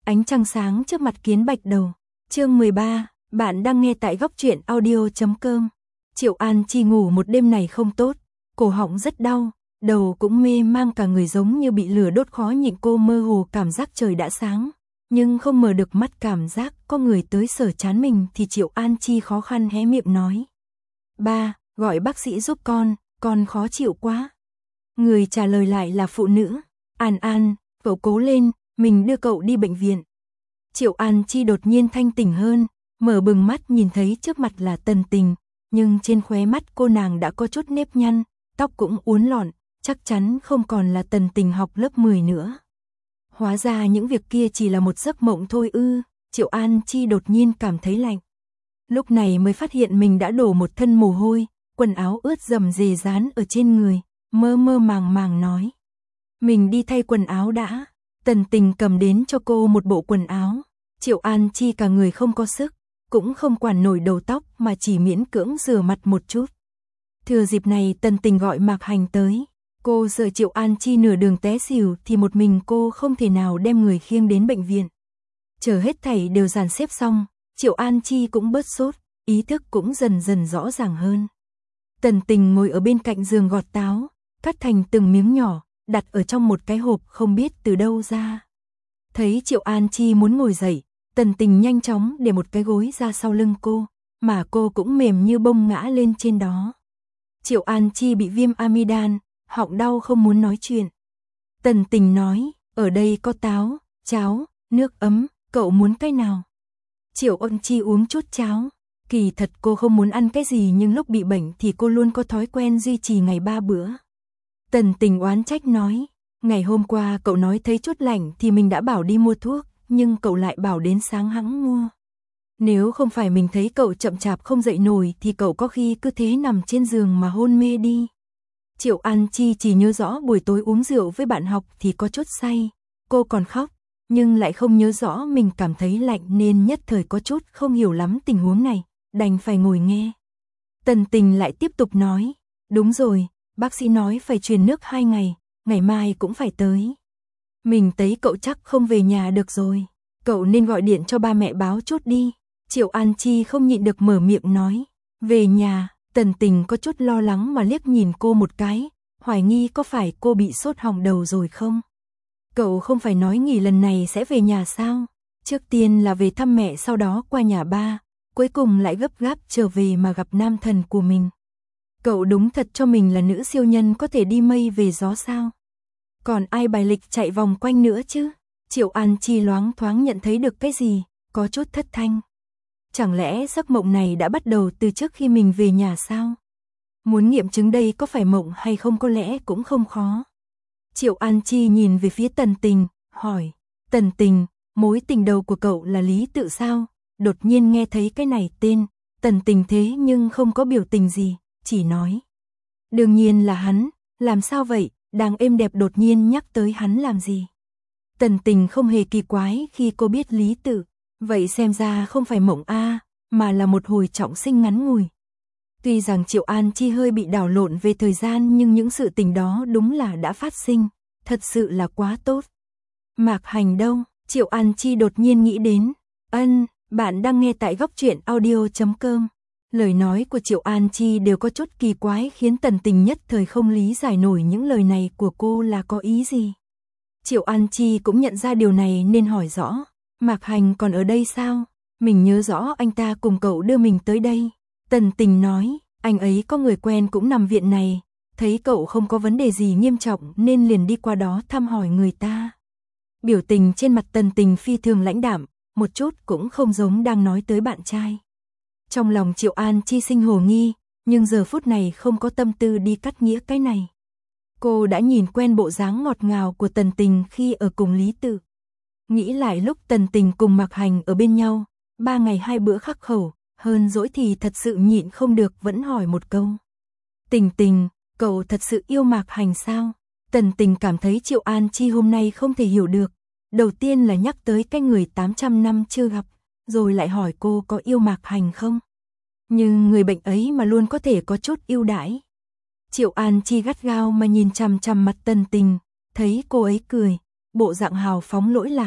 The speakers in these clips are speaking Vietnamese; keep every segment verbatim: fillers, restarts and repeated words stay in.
Ánh trăng sáng trước mặt Kiến Bạch Đầu. Chương mười ba, bạn đang nghe tại góc truyện audio chấm com. Triệu An Chi ngủ một đêm này không tốt, cổ họng rất đau, đầu cũng mê mang, cả người giống như bị lửa đốt, khó nhịn. Cô mơ hồ cảm giác trời đã sáng, nhưng không mở được mắt, cảm giác có người tới sờ trán mình thì Triệu An Chi khó khăn hé miệng nói: "Ba, gọi bác sĩ giúp con, con khó chịu quá." Người trả lời lại là phụ nữ: "An An, cậu cố lên, mình đưa cậu đi bệnh viện." Triệu An Chi đột nhiên thanh tỉnh hơn, mở bừng mắt nhìn thấy trước mặt là Tần Tình, nhưng trên khóe mắt cô nàng đã có chút nếp nhăn, tóc cũng uốn lọn, chắc chắn không còn là Tần Tình học lớp mười nữa. Hóa ra những việc kia chỉ là một giấc mộng thôi ư? Triệu An Chi đột nhiên cảm thấy lạnh. Lúc này mới phát hiện mình đã đổ một thân mồ hôi, quần áo ướt rầm rề dán ở trên người, mơ mơ màng màng nói: "Mình đi thay quần áo đã." Tần Tình cầm đến cho cô một bộ quần áo. Triệu An Chi cả người không có sức, cũng không quản nổi đầu tóc mà chỉ miễn cưỡng rửa mặt một chút. Thừa dịp này Tần Tình gọi Mạc Hành tới. Cô sợ Triệu An Chi nửa đường té xỉu thì một mình cô không thể nào đem người khiêng đến bệnh viện. Chờ hết thảy đều dàn xếp xong, Triệu An Chi cũng bớt sốt, ý thức cũng dần dần rõ ràng hơn. Tần Tình ngồi ở bên cạnh giường gọt táo, cắt thành từng miếng nhỏ, đặt ở trong một cái hộp không biết từ đâu ra. Thấy Triệu An Chi muốn ngồi dậy, Tần Tình nhanh chóng để một cái gối ra sau lưng cô, mà cô cũng mềm như bông ngã lên trên đó. Triệu An Chi bị viêm amidan, họng đau không muốn nói chuyện. Tần Tình nói: "Ở đây có táo, cháo, nước ấm, cậu muốn cái nào?" Triệu An Chi uống chút cháo. Kỳ thật cô không muốn ăn cái gì, nhưng lúc bị bệnh thì cô luôn có thói quen duy trì ngày ba bữa. Tần Tình oán trách nói: "Ngày hôm qua cậu nói thấy chút lạnh thì mình đã bảo đi mua thuốc, nhưng cậu lại bảo đến sáng hẵng mua. Nếu không phải mình thấy cậu chậm chạp không dậy nổi thì cậu có khi cứ thế nằm trên giường mà hôn mê đi." Triệu An Chi chỉ nhớ rõ buổi tối uống rượu với bạn học thì có chút say, cô còn khóc, nhưng lại không nhớ rõ mình cảm thấy lạnh nên nhất thời có chút không hiểu lắm tình huống này, đành phải ngồi nghe. Tần Tình lại tiếp tục nói: "Đúng rồi, bác sĩ nói phải truyền nước hai ngày, ngày mai cũng phải tới. Mình thấy cậu chắc không về nhà được rồi, cậu nên gọi điện cho ba mẹ báo chút đi." Triệu An Chi không nhịn được mở miệng nói: "Về nhà?" Tần Tình có chút lo lắng mà liếc nhìn cô một cái, hoài nghi có phải cô bị sốt hỏng đầu rồi không. "Cậu không phải nói nghỉ lần này sẽ về nhà sao? Trước tiên là về thăm mẹ, sau đó qua nhà ba, cuối cùng lại gấp gáp trở về mà gặp nam thần của mình. Cậu đúng thật cho mình là nữ siêu nhân có thể đi mây về gió sao? Còn ai bài lịch chạy vòng quanh nữa chứ?" Triệu An Chi loáng thoáng nhận thấy được cái gì, có chút thất thanh. Chẳng lẽ giấc mộng này đã bắt đầu từ trước khi mình về nhà sao? Muốn nghiệm chứng đây có phải mộng hay không có lẽ cũng không khó. Triệu An Chi nhìn về phía Tần Tình, hỏi: "Tần Tình, mối tình đầu của cậu là Lý Tự sao?" Đột nhiên nghe thấy cái này tên, Tần Tình thế nhưng không có biểu tình gì, chỉ nói: "Đương nhiên là hắn." "Làm sao vậy?" Đang êm đẹp đột nhiên nhắc tới hắn làm gì? Tần Tình không hề kỳ quái khi cô biết Lý Tự, vậy xem ra không phải mộng a, mà là một hồi trọng sinh ngắn ngủi. Tuy rằng Triệu An Chi hơi bị đảo lộn về thời gian, nhưng những sự tình đó đúng là đã phát sinh, thật sự là quá tốt. Mạc Hành đâu? Triệu An Chi đột nhiên nghĩ đến. Ân, bạn đang nghe tại góc truyện audio chấm com. Lời nói của Triệu An Chi đều có chút kỳ quái, khiến Tần Tình nhất thời không lý giải nổi những lời này của cô là có ý gì. Triệu An Chi cũng nhận ra điều này nên hỏi rõ: "Mạc Hành còn ở đây sao? Mình nhớ rõ anh ta cùng cậu đưa mình tới đây." Tần Tình nói: "Anh ấy có người quen cũng nằm viện này, thấy cậu không có vấn đề gì nghiêm trọng nên liền đi qua đó thăm hỏi người ta." Biểu tình trên mặt Tần Tình phi thường lãnh đạm, một chút cũng không giống đang nói tới bạn trai. Trong lòng Triệu An Chi sinh hồ nghi, nhưng giờ phút này không có tâm tư đi cắt nghĩa cái này. Cô đã nhìn quen bộ dáng ngọt ngào của Tần Tình khi ở cùng Lý Tự. Nghĩ lại lúc Tần Tình cùng Mạc Hành ở bên nhau, ba ngày hai bữa khắc khẩu, hơn dỗi thì thật sự nhịn không được vẫn hỏi một câu: "Tình Tình, cậu thật sự yêu Mạc Hành sao?" Tần Tình cảm thấy Triệu An Chi hôm nay không thể hiểu được. Đầu tiên là nhắc tới cái người tám trăm năm chưa gặp, rồi lại hỏi cô có yêu Mạc Hành không. Nhưng người bệnh ấy mà luôn có thể có chút ưu đãi. Triệu An Chi gắt gao mà nhìn chằm chằm mặt Tần Tình, thấy cô ấy cười, bộ dạng hào phóng lỗi lạc,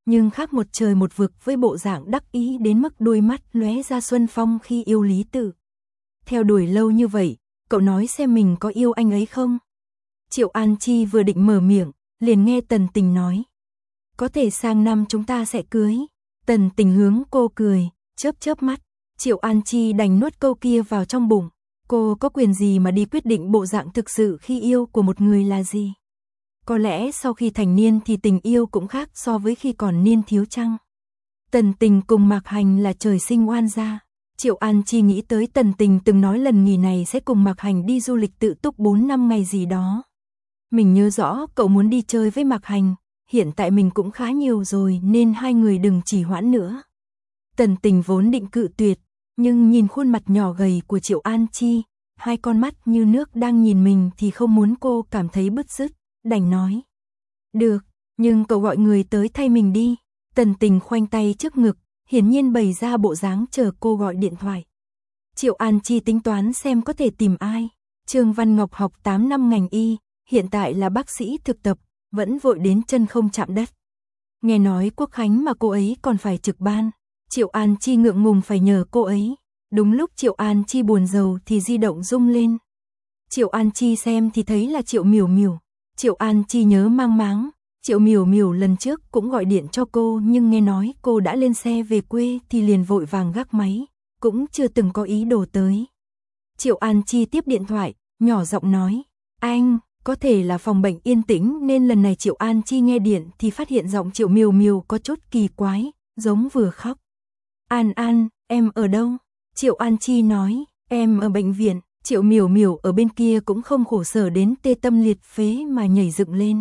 nhưng khác một trời một vực với bộ dạng đắc ý đến mức đôi mắt lóe ra xuân phong khi yêu Lý Tử. Theo đuổi lâu như vậy, cậu nói xem mình có yêu anh ấy không? Triệu An Chi vừa định mở miệng, liền nghe Tần Tình nói. Có thể sang năm chúng ta sẽ cưới. Tần Tình hướng cô cười, chớp chớp mắt. Triệu An Chi đành nuốt câu kia vào trong bụng. Cô có quyền gì mà đi quyết định bộ dạng thực sự khi yêu của một người là gì? Có lẽ sau khi thành niên thì tình yêu cũng khác so với khi còn niên thiếu chăng? Tần Tình cùng Mạc Hành là trời sinh oan gia. Triệu An Chi nghĩ tới Tần Tình từng nói lần nghỉ này sẽ cùng Mạc Hành đi du lịch tự túc bốn năm ngày gì đó. Mình nhớ rõ cậu muốn đi chơi với Mạc Hành, hiện tại mình cũng khá nhiều rồi nên hai người đừng trì hoãn nữa. Tần Tình vốn định cự tuyệt, nhưng nhìn khuôn mặt nhỏ gầy của Triệu An Chi, hai con mắt như nước đang nhìn mình thì không muốn cô cảm thấy bứt rứt, đành nói. Được, nhưng cậu gọi người tới thay mình đi. Tần Tình khoanh tay trước ngực, hiển nhiên bày ra bộ dáng chờ cô gọi điện thoại. Triệu An Chi tính toán xem có thể tìm ai. Trương Văn Ngọc học tám năm ngành y, hiện tại là bác sĩ thực tập, vẫn vội đến chân không chạm đất. Nghe nói Quốc Khánh mà cô ấy còn phải trực ban, Triệu An Chi ngượng ngùng phải nhờ cô ấy. Đúng lúc Triệu An Chi buồn rầu thì di động rung lên. Triệu An Chi xem thì thấy là Triệu Miểu Miểu. Triệu An Chi nhớ mang máng, Triệu Miểu Miểu lần trước cũng gọi điện cho cô nhưng nghe nói cô đã lên xe về quê thì liền vội vàng gác máy, cũng chưa từng có ý đồ tới. Triệu An Chi tiếp điện thoại, nhỏ giọng nói, anh, có thể là phòng bệnh yên tĩnh nên lần này Triệu An Chi nghe điện thì phát hiện giọng Triệu Miểu Miểu có chút kỳ quái, giống vừa khóc. An An, em ở đâu? Triệu An Chi nói, em ở bệnh viện. Triệu Miểu Miểu ở bên kia cũng không khổ sở đến tê tâm liệt phế mà nhảy dựng lên.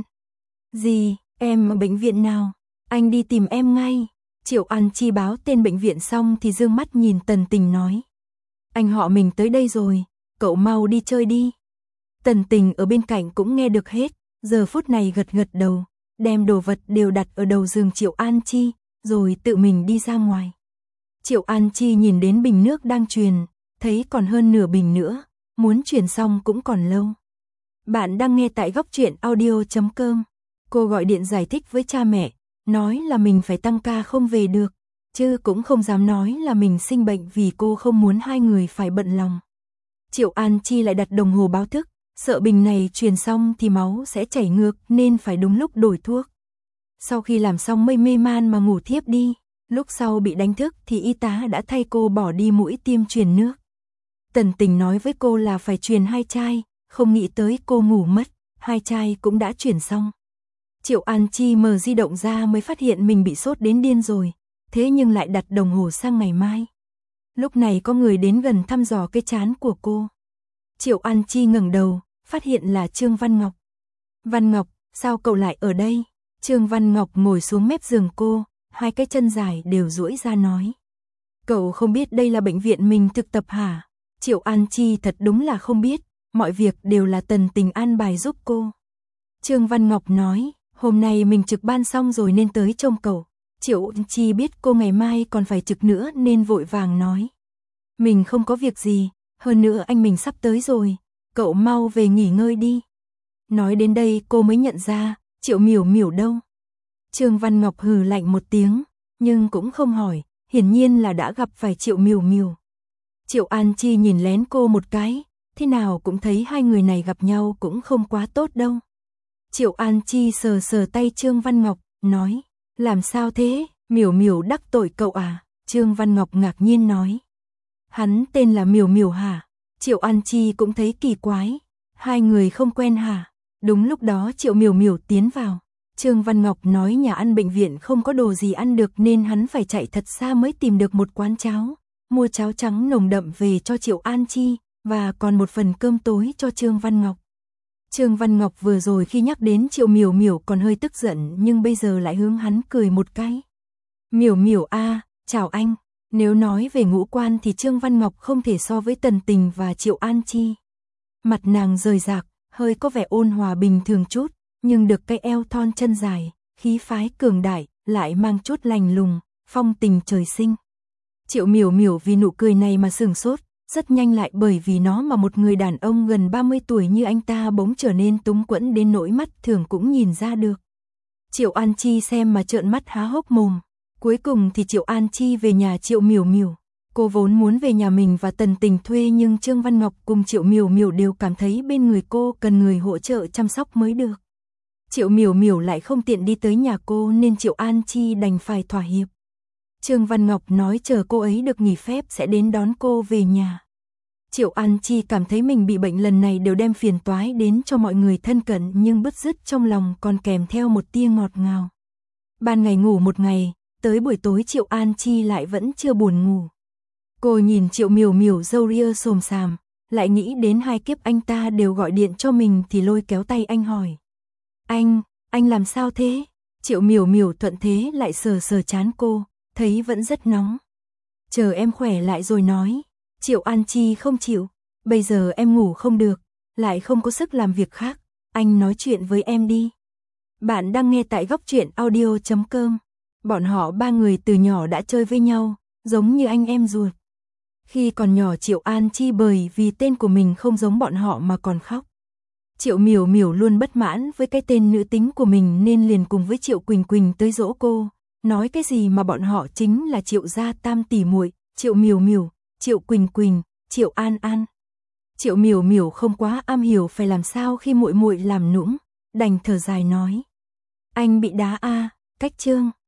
Gì, em ở bệnh viện nào? Anh đi tìm em ngay. Triệu An Chi báo tên bệnh viện xong thì dương mắt nhìn Tần Tình nói. Anh họ mình tới đây rồi, cậu mau đi chơi đi. Tần Tình ở bên cạnh cũng nghe được hết, giờ phút này gật gật đầu, đem đồ vật đều đặt ở đầu giường Triệu An Chi, rồi tự mình đi ra ngoài. Triệu An Chi nhìn đến bình nước đang truyền, thấy còn hơn nửa bình nữa, muốn truyền xong cũng còn lâu. Bạn đang nghe tại góc truyện audio chấm com. Cô gọi điện giải thích với cha mẹ, nói là mình phải tăng ca không về được, chứ cũng không dám nói là mình sinh bệnh vì cô không muốn hai người phải bận lòng. Triệu An Chi lại đặt đồng hồ báo thức, sợ bình này truyền xong thì máu sẽ chảy ngược nên phải đúng lúc đổi thuốc. Sau khi làm xong mây mê man mà ngủ thiếp đi, lúc sau bị đánh thức thì y tá đã thay cô bỏ đi mũi tiêm truyền nước. Tần Tình nói với cô là phải truyền hai chai, không nghĩ tới cô ngủ mất, hai chai cũng đã truyền xong. Triệu An Chi mở di động ra mới phát hiện mình bị sốt đến điên rồi, thế nhưng lại đặt đồng hồ sang ngày mai. Lúc này có người đến gần thăm dò cái trán của cô. Triệu An Chi ngẩng đầu, phát hiện là Trương Văn Ngọc. Văn Ngọc, sao cậu lại ở đây? Trương Văn Ngọc ngồi xuống mép giường cô, hai cái chân dài đều duỗi ra nói. Cậu không biết đây là bệnh viện mình thực tập hả? Triệu An Chi thật đúng là không biết, mọi việc đều là Tần Tình an bài giúp cô. Trương Văn Ngọc nói, hôm nay mình trực ban xong rồi nên tới trông cậu. Triệu An Chi biết cô ngày mai còn phải trực nữa nên vội vàng nói. Mình không có việc gì, hơn nữa anh mình sắp tới rồi, cậu mau về nghỉ ngơi đi. Nói đến đây cô mới nhận ra, Triệu Miểu Miểu đâu. Trương Văn Ngọc hừ lạnh một tiếng, nhưng cũng không hỏi, hiển nhiên là đã gặp phải Triệu Miểu Miểu. Triệu An Chi nhìn lén cô một cái, thế nào cũng thấy hai người này gặp nhau cũng không quá tốt đâu. Triệu An Chi sờ sờ tay Trương Văn Ngọc, nói, làm sao thế, Miểu Miểu đắc tội cậu à? Trương Văn Ngọc ngạc nhiên nói, hắn tên là Miểu Miểu hả? Triệu An Chi cũng thấy kỳ quái, hai người không quen hả? Đúng lúc đó Triệu Miểu Miểu tiến vào. Trương Văn Ngọc nói nhà ăn bệnh viện không có đồ gì ăn được nên hắn phải chạy thật xa mới tìm được một quán cháo, mua cháo trắng nồng đậm về cho Triệu An Chi, và còn một phần cơm tối cho Trương Văn Ngọc. Trương Văn Ngọc vừa rồi khi nhắc đến Triệu Miểu Miểu còn hơi tức giận nhưng bây giờ lại hướng hắn cười một cái. Miểu Miểu a, chào anh. Nếu nói về ngũ quan thì Trương Văn Ngọc không thể so với Tần Tình và Triệu An Chi. Mặt nàng rời rạc, hơi có vẻ ôn hòa bình thường chút, nhưng được cái eo thon chân dài, khí phái cường đại, lại mang chút lành lùng, phong tình trời sinh. Triệu Miểu Miểu vì nụ cười này mà sửng sốt, rất nhanh lại bởi vì nó mà một người đàn ông gần ba mươi tuổi như anh ta bỗng trở nên túng quẫn đến nỗi mắt thường cũng nhìn ra được. Triệu An Chi xem mà trợn mắt há hốc mồm. Cuối cùng thì Triệu An Chi về nhà Triệu Miểu Miểu. Cô vốn muốn về nhà mình và Tần Tình thuê, nhưng Trương Văn Ngọc cùng Triệu Miểu Miểu đều cảm thấy bên người cô cần người hỗ trợ chăm sóc mới được. Triệu Miểu Miểu lại không tiện đi tới nhà cô nên Triệu An Chi đành phải thỏa hiệp. Trương Văn Ngọc nói chờ cô ấy được nghỉ phép sẽ đến đón cô về nhà. Triệu An Chi cảm thấy mình bị bệnh lần này đều đem phiền toái đến cho mọi người thân cận, nhưng bứt rứt trong lòng còn kèm theo một tia ngọt ngào. Ban ngày ngủ một ngày, tới buổi tối Triệu An Chi lại vẫn chưa buồn ngủ. Cô nhìn Triệu Miểu Miểu râu ria xồm xàm, lại nghĩ đến hai kiếp anh ta đều gọi điện cho mình thì lôi kéo tay anh hỏi. Anh, anh làm sao thế? Triệu Miểu Miểu thuận thế lại sờ sờ trán cô, thấy vẫn rất nóng. Chờ em khỏe lại rồi nói. Triệu An Chi không chịu, bây giờ em ngủ không được, lại không có sức làm việc khác, anh nói chuyện với em đi. Bạn đang nghe tại góc truyện audio chấm com. Bọn họ ba người từ nhỏ đã chơi với nhau, giống như anh em ruột. Khi còn nhỏ Triệu An Chi bởi vì tên của mình không giống bọn họ mà còn khóc. Triệu Miểu Miểu luôn bất mãn với cái tên nữ tính của mình nên liền cùng với Triệu Quỳnh Quỳnh tới dỗ cô, nói cái gì mà bọn họ chính là Triệu gia tam tỷ muội, Triệu Miểu Miểu, Triệu Quỳnh Quỳnh, Triệu An An. Triệu Miểu Miểu không quá am hiểu phải làm sao khi muội muội làm nũng, đành thở dài nói: "Anh bị đá a, cách Trương."